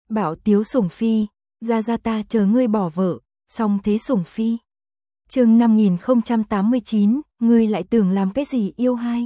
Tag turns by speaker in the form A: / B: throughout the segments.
A: Bảo Tiếu Sủng Phi, ra ta chờ ngươi bỏ vợ, xong thế Sủng Phi. Chương 5089, ngươi lại tưởng làm cái gì yêu hai.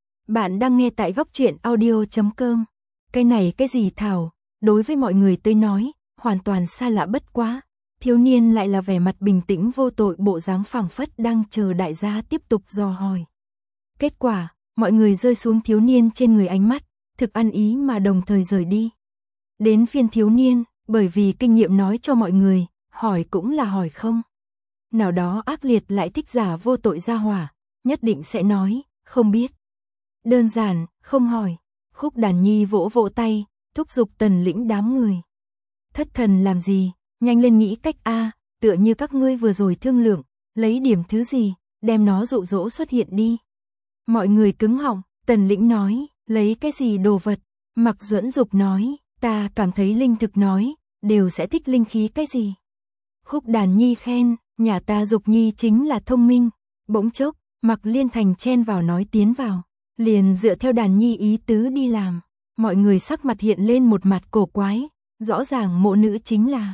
A: Bạn đang nghe tại góc truyện audio.com. Cái này cái gì Thảo, đối với mọi người tôi nói, hoàn toàn xa lạ bất quá. Thiếu niên lại là vẻ mặt bình tĩnh vô tội, bộ dáng phảng phất đang chờ đại gia tiếp tục dò hỏi. Kết quả, mọi người rơi xuống thiếu niên trên người ánh mắt, thực ăn ý mà đồng thời rời đi. Đến phiên thiếu niên, bởi vì kinh nghiệm nói cho mọi người, hỏi cũng là hỏi không. Nào đó ác liệt lại thích giả vô tội ra hỏa, nhất định sẽ nói, không biết. Đơn giản, không hỏi. Khúc Đàn Nhi vỗ vỗ tay, thúc giục Tần Lĩnh đám người. Thất thần làm gì, nhanh lên nghĩ cách a, tựa như các ngươi vừa rồi thương lượng, lấy điểm thứ gì, đem nó dụ dỗ xuất hiện đi. Mọi người cứng họng, Tần Lĩnh nói, lấy cái gì đồ vật, Mạc Duẫn Dục nói, ta cảm thấy linh thực nói, đều sẽ thích linh khí cái gì. Khúc Đàn Nhi khen, nhà ta Dục Nhi chính là thông minh. Bỗng chốc, Mạc Liên Thành chen vào nói tiến vào, liền dựa theo Đàn Nhi ý tứ đi làm. Mọi người sắc mặt hiện lên một mặt cổ quái, rõ ràng mộ nữ chính là.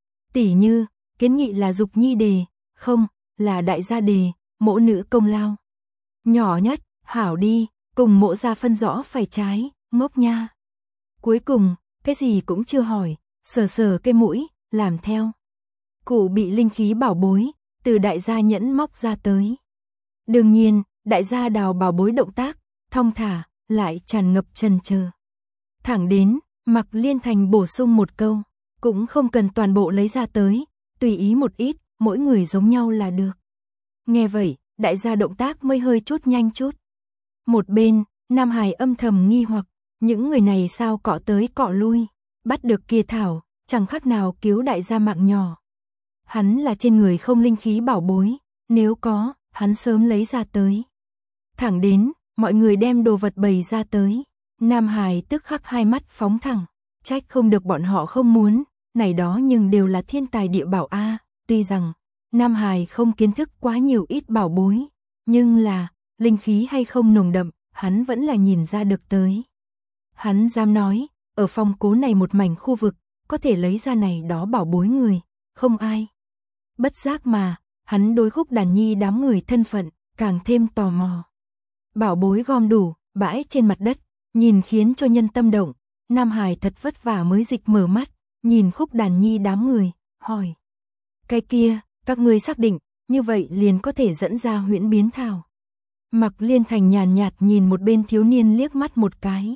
A: Tỷ như, kiến nghị là Dục Nhi đề, không, là đại gia đề, mộ nữ công lao. Nhỏ nhất, hảo đi, cùng mộ gia phân rõ phải trái, ngốc nha. Cuối cùng, cái gì cũng chưa hỏi, sờ sờ cái mũi, làm theo. Cụ bị linh khí bảo bối, từ đại gia nhẫn móc ra tới. Đương nhiên, đại gia đào bảo bối động tác, thong thả, lại tràn ngập chần chờ. Thẳng đến, Mạc Liên Thành bổ sung một câu, cũng không cần toàn bộ lấy ra tới, tùy ý một ít, mỗi người giống nhau là được. Nghe vậy, đại gia động tác mới hơi chút nhanh chút. Một bên, Nam Hải âm thầm nghi hoặc, những người này sao cọ tới cọ lui, bắt được kia thảo, chẳng khác nào cứu đại gia mạng nhỏ. Hắn là trên người không linh khí bảo bối, nếu có, hắn sớm lấy ra tới. Thẳng đến, mọi người đem đồ vật bày ra tới, Nam Hải tức khắc hai mắt phóng thẳng, trách không được bọn họ không muốn, này đó nhưng đều là thiên tài địa bảo a. Tuy rằng, Nam Hải không kiến thức quá nhiều ít bảo bối, nhưng là, linh khí hay không nồng đậm, hắn vẫn là nhìn ra được tới. Hắn dám nói, ở phong cố này một mảnh khu vực, có thể lấy ra này đó bảo bối người, không ai. Bất giác mà, hắn đối Khúc Đàn Nhi đám người thân phận, càng thêm tò mò. Bảo bối gom đủ, bãi trên mặt đất, nhìn khiến cho nhân tâm động. Nam Hải thật vất vả mới dịch mở mắt, nhìn Khúc Đàn Nhi đám người, hỏi. Cái kia, các ngươi xác định, như vậy liền có thể dẫn ra huyễn biến thảo. Mạc Liên Thành nhàn nhạt nhìn một bên thiếu niên liếc mắt một cái.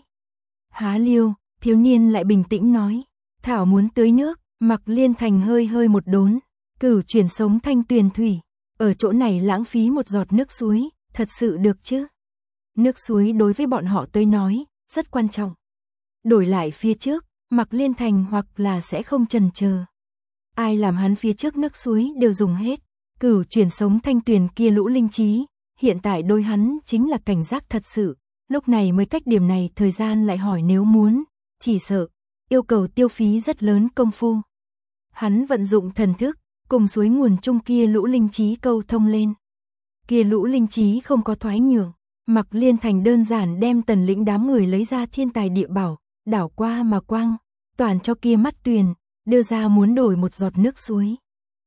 A: Há liêu, thiếu niên lại bình tĩnh nói. Thảo muốn tưới nước, Mạc Liên Thành hơi một đốn. Cửu chuyển sống thanh tuyền thủy, ở chỗ này lãng phí một giọt nước suối, thật sự được chứ? Nước suối đối với bọn họ tới nói, rất quan trọng. Đổi lại phía trước, Mạc Liên Thành hoặc là sẽ không chần chờ. Ai làm hắn phía trước nước suối đều dùng hết, cửu chuyển sống thanh tuyền kia lũ linh trí, hiện tại đôi hắn chính là cảnh giác thật sự, lúc này mới cách điểm này thời gian lại hỏi nếu muốn, chỉ sợ, yêu cầu tiêu phí rất lớn công phu. Hắn vận dụng thần thức, cùng suối nguồn chung kia lũ linh trí câu thông lên. Kia lũ linh trí không có thoái nhường, Mạc Liên Thành đơn giản đem Tần Lĩnh đám người lấy ra thiên tài địa bảo, đảo qua mà quang, toàn cho kia mắt tuyền, đưa ra muốn đổi một giọt nước suối.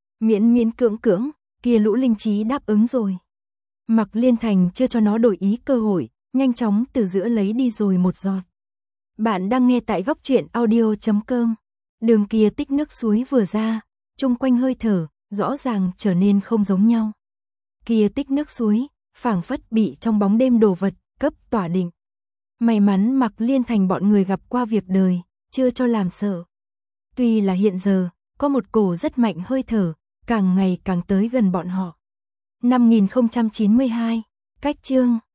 A: Miễn cưỡng, kia lũ linh trí đáp ứng rồi. Mạc Liên Thành chưa cho nó đổi ý cơ hội, nhanh chóng từ giữa lấy đi rồi một giọt. Bạn đang nghe tại góc truyện audio.com. Đường kia tích nước suối vừa ra, chung quanh hơi thở, rõ ràng trở nên không giống nhau. Kia tích nước suối, phảng phất bị trong bóng đêm đồ vật, cấp tỏa định. May mắn Mạc Liên Thành bọn người gặp qua việc đời, chưa cho làm sợ. Tuy là hiện giờ, có một cổ rất mạnh hơi thở, càng ngày càng tới gần bọn họ. 5092, cách chương.